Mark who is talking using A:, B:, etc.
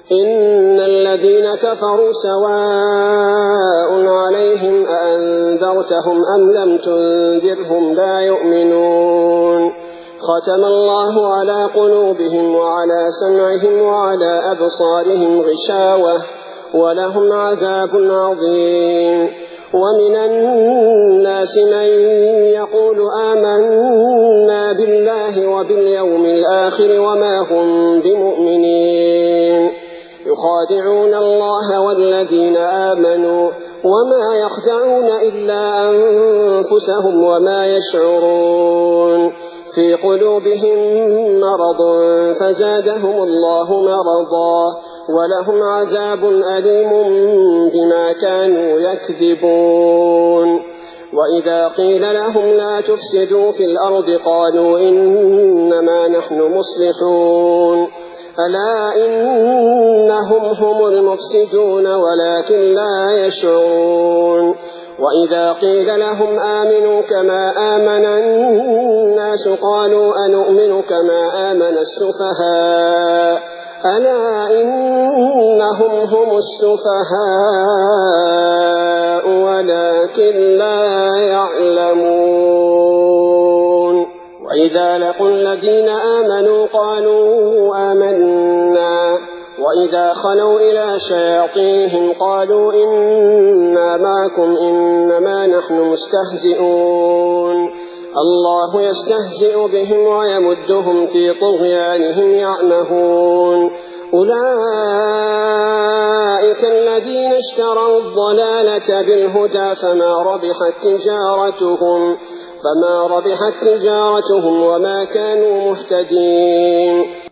A: إن الذين كفروا سواء عليهم أأنذرتهم أم لم تنذرهم لا يؤمنون ختم الله على قلوبهم وعلى سمعهم وعلى أبصارهم غشاوة ولهم عذاب عظيم ومن الناس من يقول آمنا بالله وباليوم الآخر وما هم بمؤمنين يخادعون الله والذين آمنوا وما يخدعون إلا أنفسهم وما يشعرون في قلوبهم مرض فزادهم الله مرضا ولهم عذاب أليم بما كانوا يكذبون وإذا قيل لهم لا تفسدوا في الأرض قالوا إنما نحن مصلحون ألا إنهم هم المفسدون ولكن لا يشعرون وإذا قيل لهم آمنوا كما آمن الناس قالوا أنؤمن كما آمن السفهاء ألا إنهم هم السفهاء ولكن لا يعلمون وإذا لقوا الذين آمنوا قالوا آمنا وإذا خلوا إلى شياطينهم قالوا إنا معكم إنما نحن مستهزئون الله يستهزئ بهم ويمدهم في طغيانهم يعمهون أولئك الذين اشتروا الضلالة بالهدى فما ربحت تجارتهم وما كانوا مهتدين